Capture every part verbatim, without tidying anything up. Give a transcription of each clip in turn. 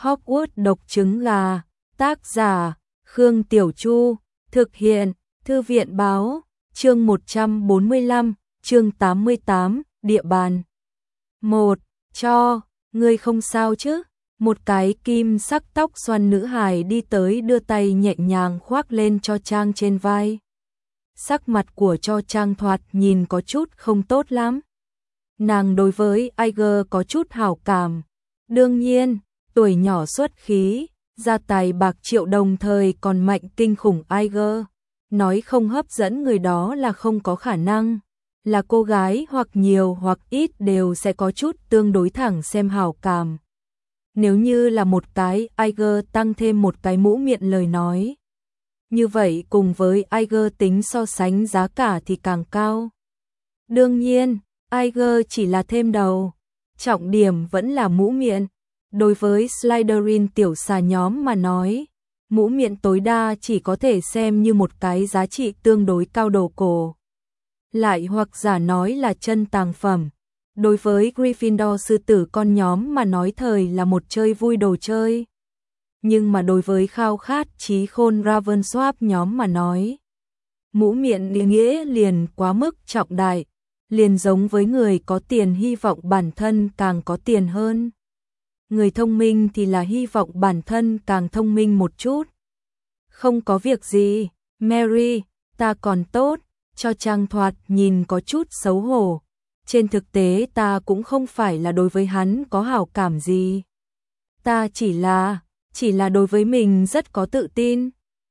Hogwarts độc trứng gà, tác giả, Khương Tiểu Chu, thực hiện, Thư viện báo, chương một trăm bốn mươi lăm, chương tám mươi tám, địa bàn. một. Cho, ngươi không sao chứ? Một cái kim sắc tóc xoăn nữ hài đi tới đưa tay nhẹ nhàng khoác lên Cho Chang trên vai. Sắc mặt của Cho Chang thoạt nhìn có chút không tốt lắm. Nàng đối với Iger có chút hảo cảm. Đương nhiên, tuổi nhỏ xuất khí, gia tài bạc triệu đồng thời còn mạnh kinh khủng Iger. Nói không hấp dẫn người đó là không có khả năng. Là cô gái hoặc nhiều hoặc ít đều sẽ có chút tương đối thẳng xem hảo cảm. Nếu như là một cái Iger tăng thêm một cái mũ miệng lời nói. Như vậy cùng với Iger tính so sánh giá cả thì càng cao. Đương nhiên, Iger chỉ là thêm đầu. Trọng điểm vẫn là mũ miệng. Đối với Slytherin tiểu xà nhóm mà nói, mũ miệng tối đa chỉ có thể xem như một cái giá trị tương đối cao đồ cổ. Lại hoặc giả nói là chân tàng phẩm. Đối với Gryffindor sư tử con nhóm mà nói thời là một chơi vui đồ chơi. Nhưng mà đối với khao khát trí khôn Ravenclaw nhóm mà nói, mũ miệng ý nghĩa liền quá mức trọng đại, liền giống với người có tiền hy vọng bản thân càng có tiền hơn. Người thông minh thì là hy vọng bản thân càng thông minh một chút. Không có việc gì, Mary, ta còn tốt. Cho Chang thoạt nhìn có chút xấu hổ. Trên thực tế ta cũng không phải là đối với hắn có hảo cảm gì. Ta chỉ là, chỉ là đối với mình rất có tự tin.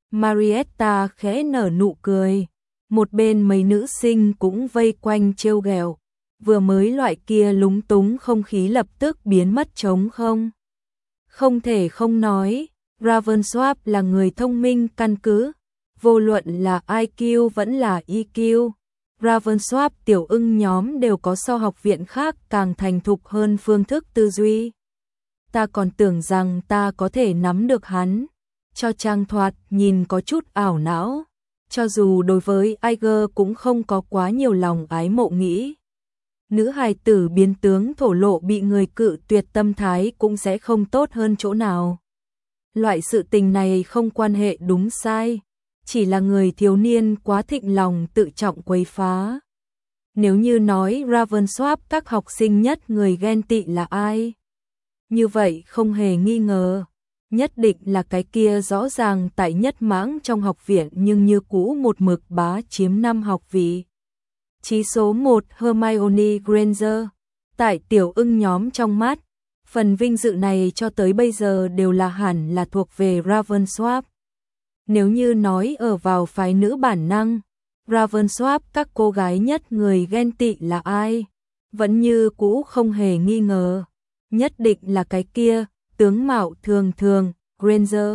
Marietta khẽ nở nụ cười. Một bên mấy nữ sinh cũng vây quanh trêu ghẹo. Vừa mới loại kia lúng túng không khí lập tức biến mất trống không. Không thể không nói, Ravenclaw là người thông minh căn cứ. Vô luận là I Q vẫn là E Q, Ravenclaw tiểu ưng nhóm đều có so học viện khác càng thành thục hơn phương thức tư duy. Ta còn tưởng rằng ta có thể nắm được hắn. Cho Chang thoạt nhìn có chút ảo não. Cho dù đối với Iger cũng không có quá nhiều lòng ái mộ nghĩ. Nữ hài tử biến tướng thổ lộ bị người cự tuyệt tâm thái cũng sẽ không tốt hơn chỗ nào. Loại sự tình này không quan hệ đúng sai. Chỉ là người thiếu niên quá thịnh lòng tự trọng quấy phá. Nếu như nói Ravenclaw các học sinh nhất người ghen tị là ai? Như vậy không hề nghi ngờ. Nhất định là cái kia rõ ràng tại nhất mãng trong học viện nhưng như cũ một mực bá chiếm năm học vị. Chí số một Hermione Granger. Tại tiểu ưng nhóm trong mắt, phần vinh dự này cho tới bây giờ đều là hẳn là thuộc về Ravenclaw. Nếu như nói ở vào phái nữ bản năng, Ravenclaw các cô gái nhất người ghen tị là ai? Vẫn như cũ không hề nghi ngờ. Nhất định là cái kia, tướng mạo thường thường, Granger.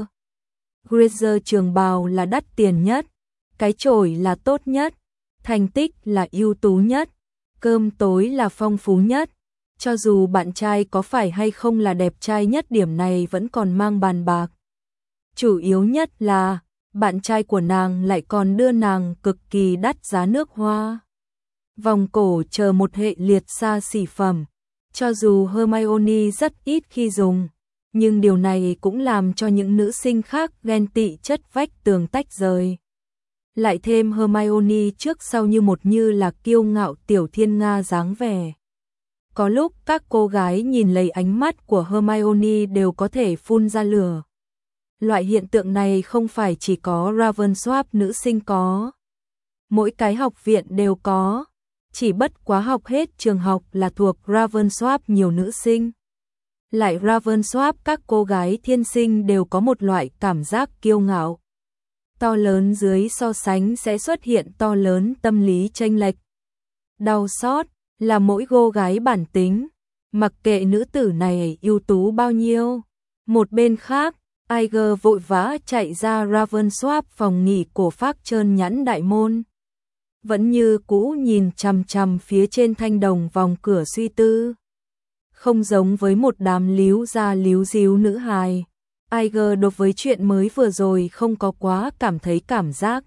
Granger trường bào là đắt tiền nhất, cái chổi là tốt nhất, thành tích là ưu tú nhất, cơm tối là phong phú nhất. Cho dù bạn trai có phải hay không là đẹp trai nhất điểm này vẫn còn mang bàn bạc. Chủ yếu nhất là, bạn trai của nàng lại còn đưa nàng cực kỳ đắt giá nước hoa. Vòng cổ chờ một hệ liệt xa xỉ phẩm. Cho dù Hermione rất ít khi dùng, nhưng điều này cũng làm cho những nữ sinh khác ghen tị chất vách tường tách rời. Lại thêm Hermione trước sau như một như là kiêu ngạo tiểu thiên nga dáng vẻ. Có lúc các cô gái nhìn lấy ánh mắt của Hermione đều có thể phun ra lửa. Loại hiện tượng này không phải chỉ có Ravenclaw nữ sinh có. Mỗi cái học viện đều có. Chỉ bất quá học hết trường học là thuộc Ravenclaw nhiều nữ sinh. Lại Ravenclaw các cô gái thiên sinh đều có một loại cảm giác kiêu ngạo. To lớn dưới so sánh sẽ xuất hiện to lớn tâm lý chênh lệch. Đau xót là mỗi cô gái bản tính. Mặc kệ nữ tử này ưu tú bao nhiêu. Một bên khác, Iger vội vã chạy ra Ravenclaw phòng nghỉ cổ phác trơn nhẵn đại môn. Vẫn như cũ nhìn chằm chằm phía trên thanh đồng vòng cửa suy tư. Không giống với một đám líu ra líu díu nữ hài. Iger đối với chuyện mới vừa rồi không có quá cảm thấy cảm giác.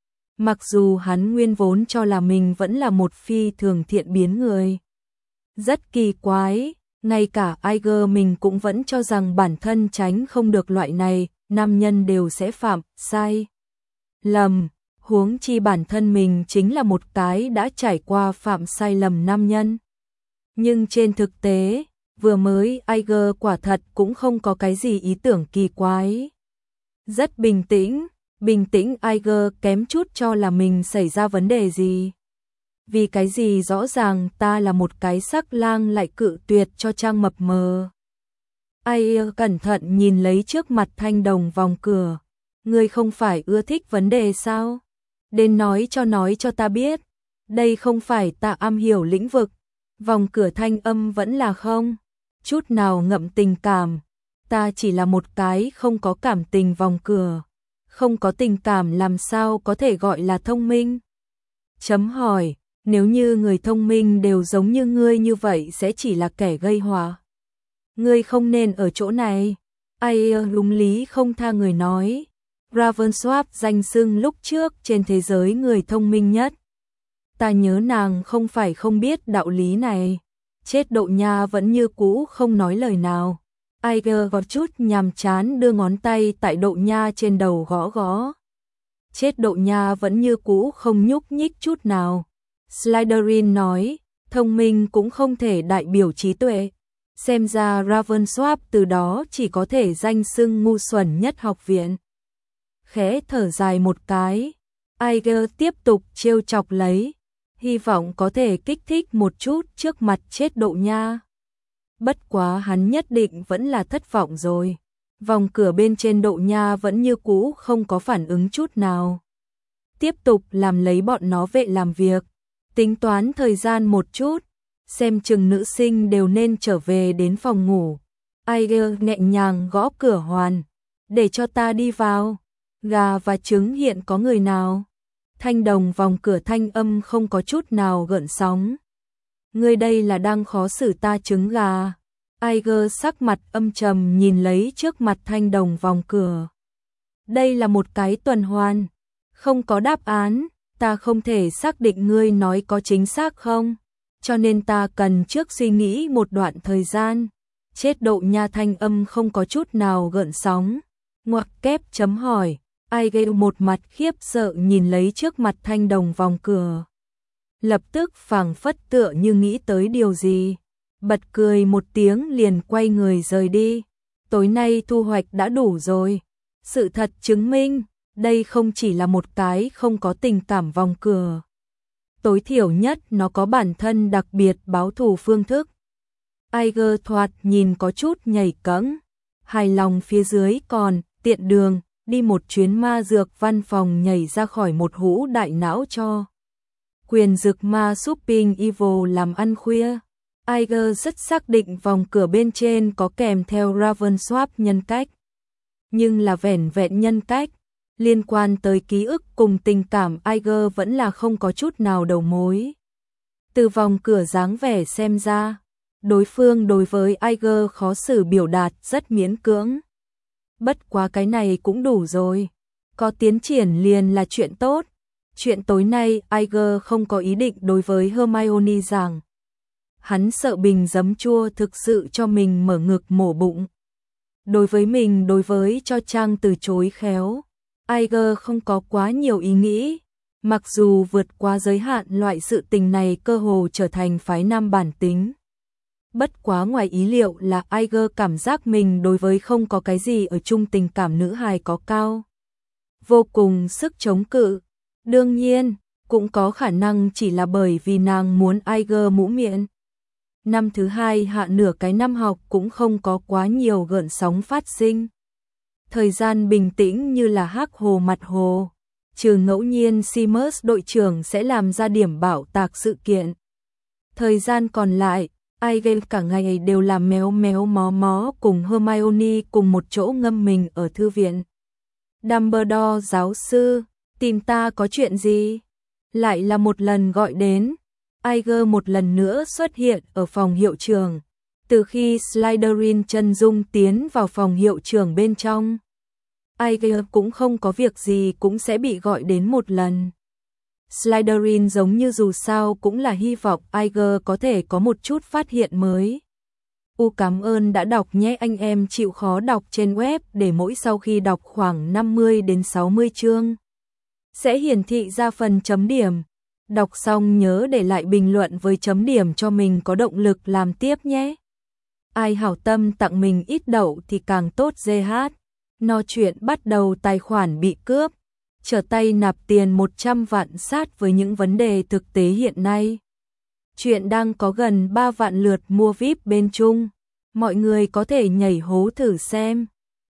Mặc dù hắn nguyên vốn cho là mình vẫn là một phi thường thiện biến người. Rất kỳ quái, Ngay cả Iger mình cũng vẫn cho rằng bản thân tránh không được loại này, nam nhân đều sẽ phạm sai lầm, huống chi bản thân mình chính là một cái đã trải qua phạm sai lầm nam nhân. Nhưng trên thực tế, vừa mới Iger quả thật cũng không có cái gì ý tưởng kỳ quái. Rất bình tĩnh, bình tĩnh Iger kém chút cho là mình xảy ra vấn đề gì. Vì cái gì rõ ràng ta là một cái sắc lang lại cự tuyệt cho trang mập mờ. Iger cẩn thận nhìn lấy trước mặt Thanh Đồng vòng cửa. Ngươi không phải ưa thích vấn đề sao? Đến nói cho nói cho ta biết. Đây không phải ta am hiểu lĩnh vực. Vòng cửa thanh âm vẫn là không chút nào ngậm tình cảm. Ta chỉ là một cái không có cảm tình vòng cửa. Không có tình cảm làm sao có thể gọi là thông minh? Chấm hỏi, nếu như người thông minh đều giống như ngươi như vậy sẽ chỉ là kẻ gây họa. Ngươi không nên ở chỗ này. Ai đúng lý không tha người nói. Ravensworth danh xưng lúc trước trên thế giới người thông minh nhất. Ta nhớ nàng không phải không biết đạo lý này. Chết Độ Nha vẫn như cũ không nói lời nào. Iger có chút nhàm chán đưa ngón tay tại Độ Nha trên đầu gõ gõ. Chết Độ Nha vẫn như cũ không nhúc nhích chút nào. Slytherin nói, thông minh cũng không thể đại biểu trí tuệ. Xem ra Ravensworth từ đó chỉ có thể danh xưng ngu xuẩn nhất học viện. Khẽ thở dài một cái, Iger tiếp tục trêu chọc lấy, hy vọng có thể kích thích một chút trước mặt chết Độ Nha. Bất quá hắn nhất định vẫn là thất vọng rồi. Vòng cửa bên trên Độ Nha vẫn như cũ không có phản ứng chút nào. Tiếp tục làm lấy bọn nó vệ làm việc, tính toán thời gian một chút, xem chừng nữ sinh đều nên trở về đến phòng ngủ. Iger nhẹ nhàng gõ cửa hoàn, để cho ta đi vào. Gà và trứng hiện có người nào? Thanh Đồng vòng cửa thanh âm không có chút nào gợn sóng. Ngươi đây là đang khó xử ta trứng gà. Iger sắc mặt âm trầm nhìn lấy trước mặt Thanh Đồng vòng cửa. Đây là một cái tuần hoàn, không có đáp án, ta không thể xác định ngươi nói có chính xác không, cho nên ta cần trước suy nghĩ một đoạn thời gian. Chết Độ Nha thanh âm không có chút nào gợn sóng. Ngoặc kép chấm hỏi. Iger một mặt khiếp sợ nhìn lấy trước mặt Thanh Đồng vòng cửa. Lập tức phảng phất tựa như nghĩ tới điều gì. Bật cười một tiếng liền quay người rời đi. Tối nay thu hoạch đã đủ rồi. Sự thật chứng minh, đây không chỉ là một cái không có tình cảm vòng cửa. Tối thiểu nhất nó có bản thân đặc biệt báo thù phương thức. Iger thoạt nhìn có chút nhảy cẫng. Hài lòng phía dưới còn, tiện đường. Đi một chuyến ma dược văn phòng nhảy ra khỏi một hũ đại não cho quyền dược ma Shopping Evil làm ăn khuya. Iger rất xác định vòng cửa bên trên có kèm theo Ravensworth nhân cách. Nhưng là vẻn vẹn nhân cách, liên quan tới ký ức cùng tình cảm Iger vẫn là không có chút nào đầu mối. Từ vòng cửa dáng vẻ xem ra, đối phương đối với Iger khó xử biểu đạt rất miễn cưỡng. Bất quá cái này cũng đủ rồi. Có tiến triển liền là chuyện tốt. Chuyện tối nay Iger không có ý định đối với Hermione rằng. Hắn sợ bình giấm chua thực sự cho mình mở ngực mổ bụng. Đối với mình đối với cho Trang từ chối khéo. Iger không có quá nhiều ý nghĩ. Mặc dù vượt qua giới hạn loại sự tình này cơ hồ trở thành phái nam bản tính. Bất quá ngoài ý liệu là Iger cảm giác mình đối với không có cái gì ở chung tình cảm nữ hài có cao vô cùng sức chống cự. Đương nhiên, cũng có khả năng chỉ là bởi vì nàng muốn Iger mũ miệng. Năm thứ hai hạ nửa cái năm học cũng không có quá nhiều gợn sóng phát sinh. Thời gian bình tĩnh như là hắc hồ mặt hồ. Trừ ngẫu nhiên Seamus đội trưởng sẽ làm ra điểm bảo tạc sự kiện. Thời gian còn lại, Iger cả ngày đều làm méo méo mó mó cùng Hermione cùng một chỗ ngâm mình ở thư viện. Dumbledore giáo sư, tìm ta có chuyện gì? Lại là một lần gọi đến. Iger một lần nữa xuất hiện ở phòng hiệu trưởng. Từ khi Slytherin chân dung tiến vào phòng hiệu trưởng bên trong, Iger cũng không có việc gì cũng sẽ bị gọi đến một lần. Slytherin giống như dù sao cũng là hy vọng Iger có thể có một chút phát hiện mới. U cảm ơn đã đọc nhé, anh em chịu khó đọc trên web để mỗi sau khi đọc khoảng năm mươi đến sáu mươi chương sẽ hiển thị ra phần chấm điểm. Đọc xong nhớ để lại bình luận với chấm điểm cho mình có động lực làm tiếp nhé. Ai hảo tâm tặng mình ít đậu thì càng tốt. giê hát. No chuyện bắt đầu tài khoản bị cướp, trở tay nạp tiền một trăm vạn sát với những vấn đề thực tế hiện nay. Chuyện đang có gần ba vạn lượt mua víp bên Trung. Mọi người có thể nhảy hố thử xem.